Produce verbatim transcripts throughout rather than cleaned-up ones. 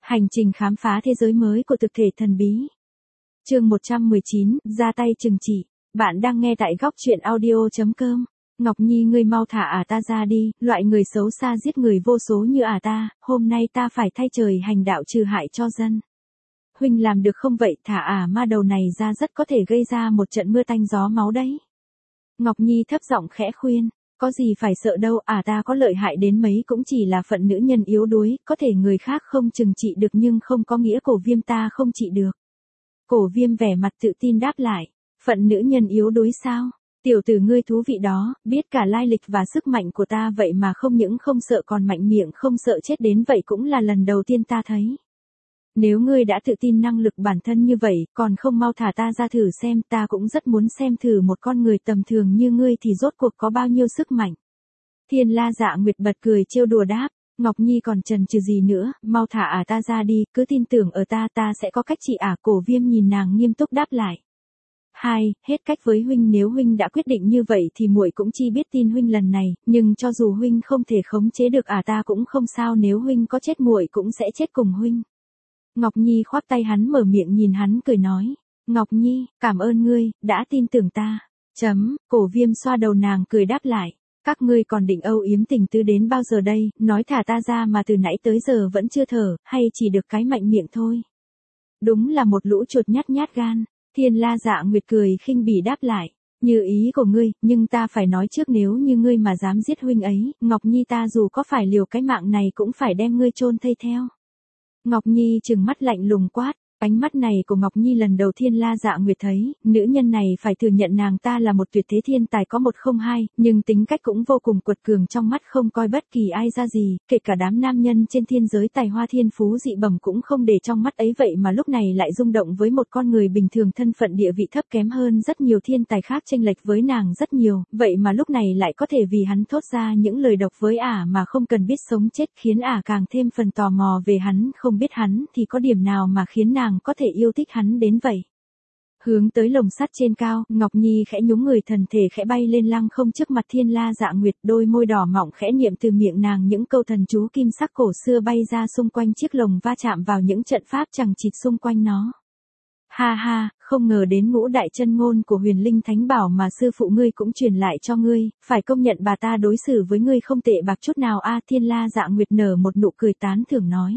Hành trình khám phá thế giới mới của thực thể thần bí. Chương một trăm mười chín, ra tay trừng trị. Bạn đang nghe tại góc truyện audio chấm com. Ngọc Nhi, ngươi mau thả ả ta ra đi, loại người xấu xa giết người vô số như ả ta, hôm nay ta phải thay trời hành đạo trừ hại cho dân. Huynh làm được không vậy? Thả ả ma đầu này ra, rất có thể gây ra một trận mưa tanh gió máu đấy. Ngọc Nhi thấp giọng khẽ khuyên. Có gì phải sợ đâu, ả ta có lợi hại đến mấy cũng chỉ là phận nữ nhân yếu đuối, có thể người khác không trừng trị được nhưng không có nghĩa Cổ Viêm ta không trị được. Cổ Viêm vẻ mặt tự tin đáp lại, phận nữ nhân yếu đuối sao? Tiểu tử ngươi thú vị đó, biết cả lai lịch và sức mạnh của ta vậy mà không những không sợ còn mạnh miệng không sợ chết đến vậy cũng là lần đầu tiên ta thấy. Nếu ngươi đã tự tin năng lực bản thân như vậy, còn không mau thả ta ra thử xem, ta cũng rất muốn xem thử một con người tầm thường như ngươi thì rốt cuộc có bao nhiêu sức mạnh. Thiên La Dạ Nguyệt bật cười trêu đùa đáp, Ngọc Nhi còn chần chừ gì nữa, mau thả ả ta ra đi, cứ tin tưởng ở ta, ta sẽ có cách trị ả. Cổ Viêm nhìn nàng nghiêm túc đáp lại. Hai, hết cách với huynh, nếu huynh đã quyết định như vậy thì muội cũng chi biết tin huynh lần này, nhưng cho dù huynh không thể khống chế được ả ta cũng không sao, nếu huynh có chết muội cũng sẽ chết cùng huynh. Ngọc Nhi khoác tay hắn, mở miệng nhìn hắn cười nói, Ngọc Nhi, cảm ơn ngươi, đã tin tưởng ta. Chấm, Cổ Viêm xoa đầu nàng cười đáp lại, các ngươi còn định âu yếm tình tứ đến bao giờ đây, nói thả ta ra mà từ nãy tới giờ vẫn chưa thở, hay chỉ được cái mạnh miệng thôi. Đúng là một lũ chuột nhát nhát gan. Thiên La Dạ Nguyệt cười khinh bỉ đáp lại, như ý của ngươi, nhưng ta phải nói trước, nếu như ngươi mà dám giết huynh ấy, Ngọc Nhi ta dù có phải liều cái mạng này cũng phải đem ngươi chôn thây theo. Ngọc Nhi trừng mắt lạnh lùng quát, ánh mắt này của Ngọc Nhi lần đầu Thiên La Dạ Nguyệt thấy, nữ nhân này phải thừa nhận nàng ta là một tuyệt thế thiên tài có một không hai, nhưng tính cách cũng vô cùng quật cường, trong mắt không coi bất kỳ ai ra gì, kể cả đám nam nhân trên thiên giới tài hoa thiên phú dị bẩm cũng không để trong mắt ấy, vậy mà lúc này lại rung động với một con người bình thường thân phận địa vị thấp kém hơn rất nhiều thiên tài khác, chênh lệch với nàng rất nhiều, vậy mà lúc này lại có thể vì hắn thốt ra những lời độc với ả mà không cần biết sống chết, khiến ả càng thêm phần tò mò về hắn, không biết hắn thì có điểm nào mà khiến nàng có thể yêu thích hắn đến vậy. Hướng tới lồng sắt trên cao, Ngọc Nhi khẽ nhúng người, thần thể khẽ bay lên lăng không trước mặt Thiên La Dạ Nguyệt, đôi môi đỏ mọng khẽ niệm từ miệng nàng những câu thần chú kim sắc cổ xưa bay ra xung quanh chiếc lồng, va chạm vào những trận pháp chằng chịt xung quanh nó. Ha ha, không ngờ đến ngũ đại chân ngôn của Huyền Linh Thánh Bảo mà sư phụ ngươi cũng truyền lại cho ngươi, phải công nhận bà ta đối xử với ngươi không tệ bạc chút nào a. Thiên La Dạ Nguyệt nở một nụ cười tán thưởng nói.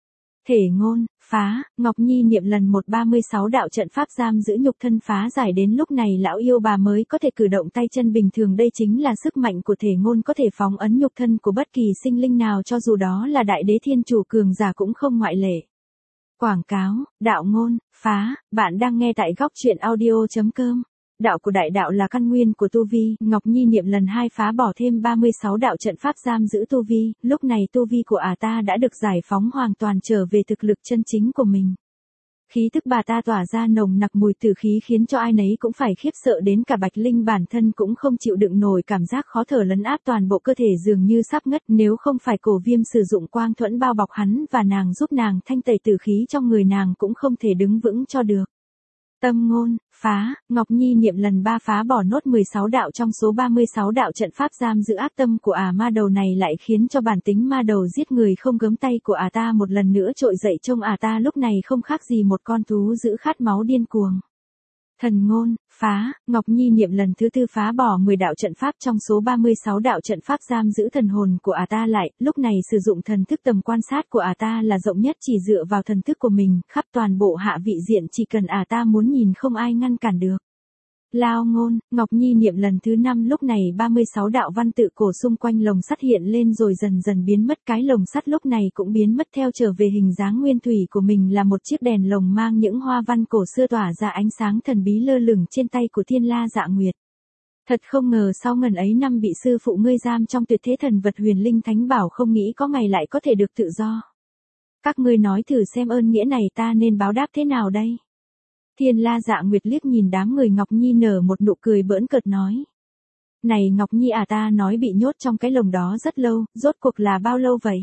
Thể ngôn, phá, Ngọc Nhi niệm lần một ba mươi sáu đạo trận pháp giam giữ nhục thân phá giải, đến lúc này lão yêu bà mới có thể cử động tay chân bình thường, đây chính là sức mạnh của thể ngôn, có thể phóng ấn nhục thân của bất kỳ sinh linh nào, cho dù đó là đại đế thiên chủ cường giả cũng không ngoại lệ. Quảng cáo, đạo ngôn, phá, bạn đang nghe tại góc truyện audio chấm com. Đạo của đại đạo là căn nguyên của tu vi, Ngọc Nhi niệm lần hai phá bỏ thêm ba mươi sáu đạo trận pháp giam giữ tu vi, lúc này tu vi của ả ta đã được giải phóng hoàn toàn, trở về thực lực chân chính của mình. Khí tức bà ta tỏa ra nồng nặc mùi tử khí khiến cho ai nấy cũng phải khiếp sợ, đến cả Bạch Linh bản thân cũng không chịu đựng nổi, cảm giác khó thở lấn áp toàn bộ cơ thể, dường như sắp ngất, nếu không phải Cổ Viêm sử dụng quang thuẫn bao bọc hắn và nàng giúp nàng thanh tẩy tử khí trong người, nàng cũng không thể đứng vững cho được. Tâm ngôn, phá, Ngọc Nhi niệm lần ba phá bỏ nốt mười sáu đạo trong số ba mươi sáu đạo trận pháp giam giữ ác tâm của ả ma đầu này, lại khiến cho bản tính ma đầu giết người không gớm tay của ả ta một lần nữa trội dậy, trông ả ta lúc này không khác gì một con thú dữ khát máu điên cuồng. Thần ngôn, phá, Ngọc Nhi niệm lần thứ tư phá bỏ mười đạo trận pháp trong số ba mươi sáu đạo trận pháp giam giữ thần hồn của ả ta lại, lúc này sử dụng thần thức, tầm quan sát của ả ta là rộng nhất, chỉ dựa vào thần thức của mình, khắp toàn bộ hạ vị diện chỉ cần ả ta muốn nhìn không ai ngăn cản được. Lao ngôn, Ngọc Nhi niệm lần thứ năm, lúc này ba mươi sáu đạo văn tự cổ xung quanh lồng sắt hiện lên rồi dần dần biến mất, cái lồng sắt lúc này cũng biến mất theo, trở về hình dáng nguyên thủy của mình, là một chiếc đèn lồng mang những hoa văn cổ xưa tỏa ra ánh sáng thần bí lơ lửng trên tay của Thiên La Dạ Nguyệt. Thật không ngờ sau ngần ấy năm bị sư phụ ngươi giam trong tuyệt thế thần vật Huyền Linh Thánh Bảo, không nghĩ có ngày lại có thể được tự do. Các ngươi nói thử xem ơn nghĩa này ta nên báo đáp thế nào đây? Thiên La Dạ Nguyệt liếc nhìn đám người, Ngọc Nhi nở một nụ cười bỡn cợt nói. Này Ngọc Nhi à, ta nói bị nhốt trong cái lồng đó rất lâu, rốt cuộc là bao lâu vậy?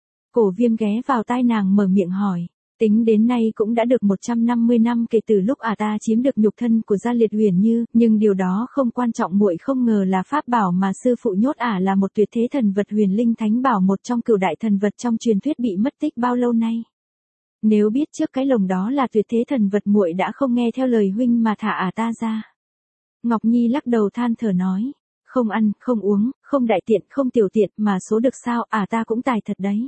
Cổ Viêm ghé vào tai nàng mở miệng hỏi. Tính đến nay cũng đã được một trăm năm mươi năm kể từ lúc ả ta chiếm được nhục thân của Gia Liệt Huyền Như, nhưng điều đó không quan trọng, muội không ngờ là pháp bảo mà sư phụ nhốt ả là một tuyệt thế thần vật Huyền Linh Thánh Bảo, một trong cửu đại thần vật trong truyền thuyết bị mất tích bao lâu nay. Nếu biết trước cái lồng đó là tuyệt thế thần vật muội đã không nghe theo lời huynh mà thả ả ta ra. Ngọc Nhi lắc đầu than thở nói. Không ăn, không uống, không đại tiện, không tiểu tiện mà số được sao, ả ta cũng tài thật đấy.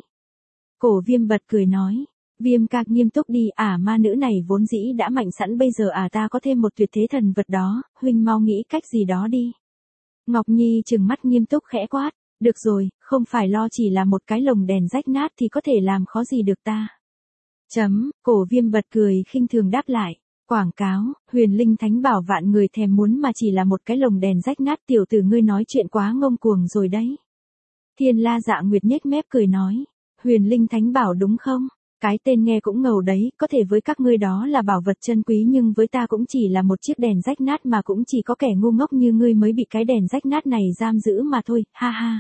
Cổ Viêm bật cười nói. Viêm ca nghiêm túc đi, ả ma nữ này vốn dĩ đã mạnh sẵn, bây giờ ả ta có thêm một tuyệt thế thần vật đó, huynh mau nghĩ cách gì đó đi. Ngọc Nhi trừng mắt nghiêm túc khẽ quát. Được rồi, không phải lo chỉ là một cái lồng đèn rách nát thì có thể làm khó gì được ta. Chấm, Cổ Viêm bật cười khinh thường đáp lại. Quảng cáo, Huyền Linh Thánh Bảo vạn người thèm muốn mà chỉ là một cái lồng đèn rách nát, tiểu tử ngươi nói chuyện quá ngông cuồng rồi đấy. Thiên La Dạ Nguyệt nhếch mép cười nói. Huyền Linh Thánh Bảo đúng không? Cái tên nghe cũng ngầu đấy, có thể với các ngươi đó là bảo vật chân quý nhưng với ta cũng chỉ là một chiếc đèn rách nát mà cũng chỉ có kẻ ngu ngốc như ngươi mới bị cái đèn rách nát này giam giữ mà thôi, ha ha.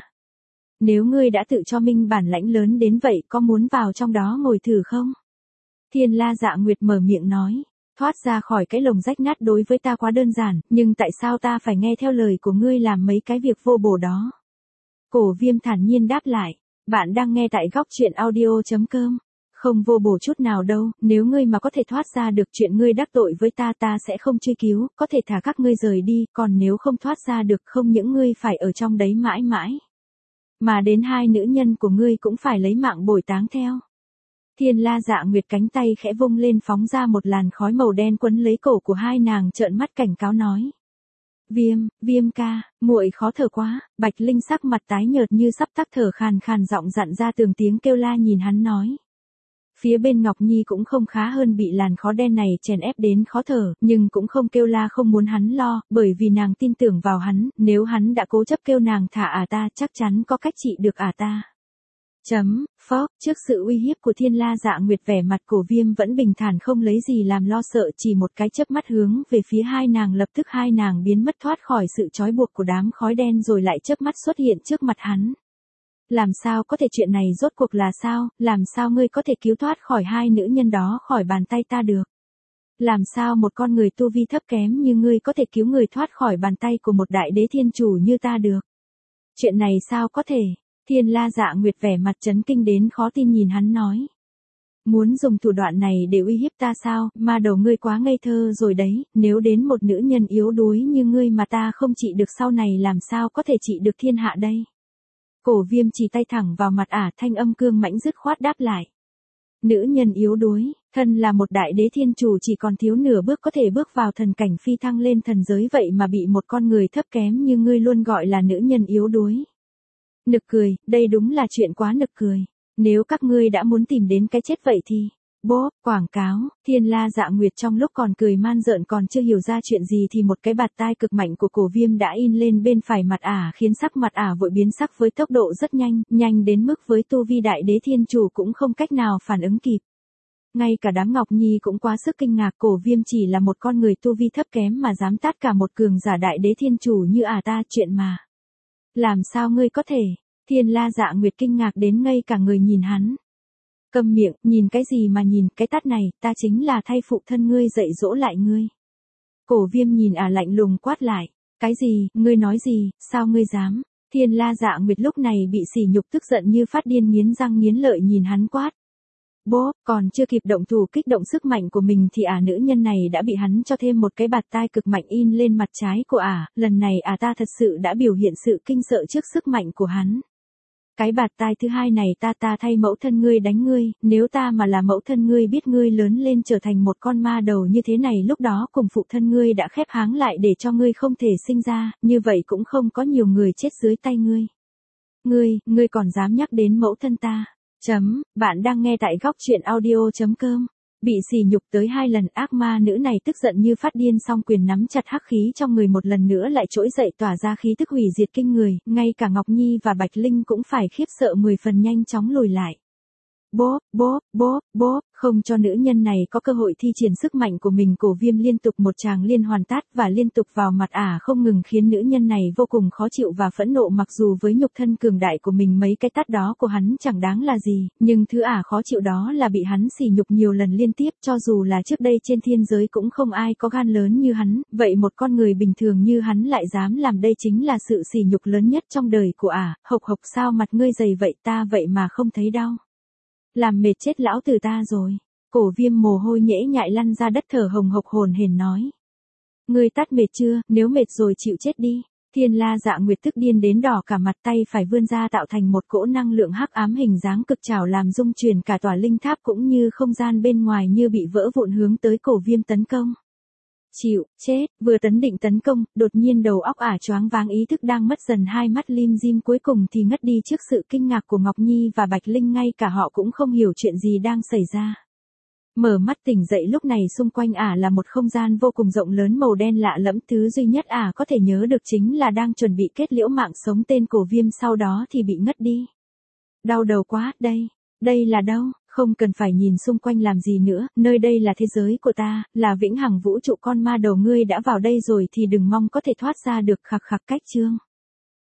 Nếu ngươi đã tự cho mình bản lãnh lớn đến vậy có muốn vào trong đó ngồi thử không? Thiên La Dạ Nguyệt mở miệng nói. Thoát ra khỏi cái lồng rách nát đối với ta quá đơn giản, nhưng tại sao ta phải nghe theo lời của ngươi làm mấy cái việc vô bổ đó? Cổ Viêm thản nhiên đáp lại. Bạn đang nghe tại góc truyện audio chấm com. Không vô bổ chút nào đâu, nếu ngươi mà có thể thoát ra được chuyện ngươi đắc tội với ta ta sẽ không truy cứu, có thể thả các ngươi rời đi, còn nếu không thoát ra được không những ngươi phải ở trong đấy mãi mãi. Mà đến hai nữ nhân của ngươi cũng phải lấy mạng bồi táng theo. Thiên La Dạ Nguyệt cánh tay khẽ vung lên phóng ra một làn khói màu đen quấn lấy cổ của hai nàng, trợn mắt cảnh cáo nói. Viêm, Viêm ca, muội khó thở quá. Bạch Linh sắc mặt tái nhợt như sắp tắc thở, khàn khàn giọng dặn ra từng tiếng kêu la nhìn hắn nói. Phía bên Ngọc Nhi cũng không khá hơn, bị làn khói đen này chèn ép đến khó thở, nhưng cũng không kêu la không muốn hắn lo, bởi vì nàng tin tưởng vào hắn, nếu hắn đã cố chấp kêu nàng thả ả ta chắc chắn có cách trị được ả ta. Chấm, phó, trước sự uy hiếp của Thiên La Dạ Nguyệt vẻ mặt Cổ Viêm vẫn bình thản không lấy gì làm lo sợ, chỉ một cái chớp mắt hướng về phía hai nàng, lập tức hai nàng biến mất thoát khỏi sự trói buộc của đám khói đen rồi lại chớp mắt xuất hiện trước mặt hắn. Làm sao có thể, chuyện này rốt cuộc là sao, làm sao ngươi có thể cứu thoát khỏi hai nữ nhân đó khỏi bàn tay ta được? Làm sao một con người tu vi thấp kém như ngươi có thể cứu người thoát khỏi bàn tay của một đại đế thiên chủ như ta được? Chuyện này sao có thể? Thiên La Dạ Nguyệt vẻ mặt chấn kinh đến khó tin nhìn hắn nói. Muốn dùng thủ đoạn này để uy hiếp ta sao, mà đầu ngươi quá ngây thơ rồi đấy, nếu đến một nữ nhân yếu đuối như ngươi mà ta không trị được sau này làm sao có thể trị được thiên hạ đây? Cổ Viêm chỉ tay thẳng vào mặt ả, thanh âm cương mãnh dứt khoát đáp lại. Nữ nhân yếu đuối, thân là một đại đế thiên chủ chỉ còn thiếu nửa bước có thể bước vào thần cảnh phi thăng lên thần giới, vậy mà bị một con người thấp kém như ngươi luôn gọi là nữ nhân yếu đuối. Nực cười, đây đúng là chuyện quá nực cười. Nếu các ngươi đã muốn tìm đến cái chết vậy thì... Bố, quảng cáo, Thiên La Dạ Nguyệt trong lúc còn cười man rợn còn chưa hiểu ra chuyện gì thì một cái bạt tai cực mạnh của Cổ Viêm đã in lên bên phải mặt ả, khiến sắc mặt ả vội biến sắc với tốc độ rất nhanh, nhanh đến mức với tu vi đại đế thiên chủ cũng không cách nào phản ứng kịp. Ngay cả đám Ngọc Nhi cũng quá sức kinh ngạc, Cổ Viêm chỉ là một con người tu vi thấp kém mà dám tát cả một cường giả đại đế thiên chủ như ả ta, chuyện mà. Làm sao ngươi có thể? Thiên La Dạ Nguyệt kinh ngạc đến ngây cả người nhìn hắn. Câm miệng, nhìn cái gì mà nhìn, cái tát này, ta chính là thay phụ thân ngươi dạy dỗ lại ngươi. Cổ Viêm nhìn ả lạnh lùng quát lại. Cái gì, ngươi nói gì, sao ngươi dám? Thiên La Dạ Nguyệt lúc này bị sỉ nhục tức giận như phát điên, nghiến răng nghiến lợi nhìn hắn quát. Bố, còn chưa kịp động thủ kích động sức mạnh của mình thì ả nữ nhân này đã bị hắn cho thêm một cái bạt tai cực mạnh in lên mặt trái của ả, lần này ả ta thật sự đã biểu hiện sự kinh sợ trước sức mạnh của hắn. Cái bạt tai thứ hai này ta ta thay mẫu thân ngươi đánh ngươi, nếu ta mà là mẫu thân ngươi biết ngươi lớn lên trở thành một con ma đầu như thế này, lúc đó cùng phụ thân ngươi đã khép háng lại để cho ngươi không thể sinh ra, như vậy cũng không có nhiều người chết dưới tay ngươi. Ngươi, ngươi còn dám nhắc đến mẫu thân ta. Chấm, bạn đang nghe tại góc truyện audio chấm com. Bị sỉ nhục tới hai lần, ác ma nữ này tức giận như phát điên, song quyền nắm chặt hắc khí trong người một lần nữa lại trỗi dậy tỏa ra khí tức hủy diệt kinh người, ngay cả Ngọc Nhi và Bạch Linh cũng phải khiếp sợ mười phần nhanh chóng lùi lại. Bố, bố, bố, bố, không cho nữ nhân này có cơ hội thi triển sức mạnh của mình, Cổ Viêm liên tục một tràng liên hoàn tát và liên tục vào mặt ả không ngừng, khiến nữ nhân này vô cùng khó chịu và phẫn nộ. Mặc dù với nhục thân cường đại của mình mấy cái tát đó của hắn chẳng đáng là gì, nhưng thứ ả khó chịu đó là bị hắn sỉ nhục nhiều lần liên tiếp, cho dù là trước đây trên thiên giới cũng không ai có gan lớn như hắn, vậy một con người bình thường như hắn lại dám làm, đây chính là sự sỉ nhục lớn nhất trong đời của ả. Hộc hộc, sao mặt ngươi dày vậy, ta vậy mà không thấy đau. Làm mệt chết lão tử ta rồi. Cổ Viêm mồ hôi nhễ nhại lăn ra đất thở hồng hộc hồn hển nói. Ngươi tắt mệt chưa, nếu mệt rồi chịu chết đi. Thiên La Dạ Nguyệt tức điên đến đỏ cả mặt, tay phải vươn ra tạo thành một cỗ năng lượng hắc ám hình dáng cực trảo làm rung chuyển cả tòa linh tháp cũng như không gian bên ngoài như bị vỡ vụn hướng tới Cổ Viêm tấn công. Chịu, chết, vừa tấn định tấn công, đột nhiên đầu óc ả choáng váng, ý thức đang mất dần, hai mắt lim dim cuối cùng thì ngất đi trước sự kinh ngạc của Ngọc Nhi và Bạch Linh, ngay cả họ cũng không hiểu chuyện gì đang xảy ra. Mở mắt tỉnh dậy lúc này xung quanh ả là một không gian vô cùng rộng lớn màu đen lạ lẫm, thứ duy nhất ả có thể nhớ được chính là đang chuẩn bị kết liễu mạng sống tên Cổ Viêm, sau đó thì bị ngất đi. Đau đầu quá, đây, đây là đâu? Không cần phải nhìn xung quanh làm gì nữa, nơi đây là thế giới của ta, là vĩnh hằng vũ trụ, con ma đầu ngươi đã vào đây rồi thì đừng mong có thể thoát ra được, khặc khặc cách chương.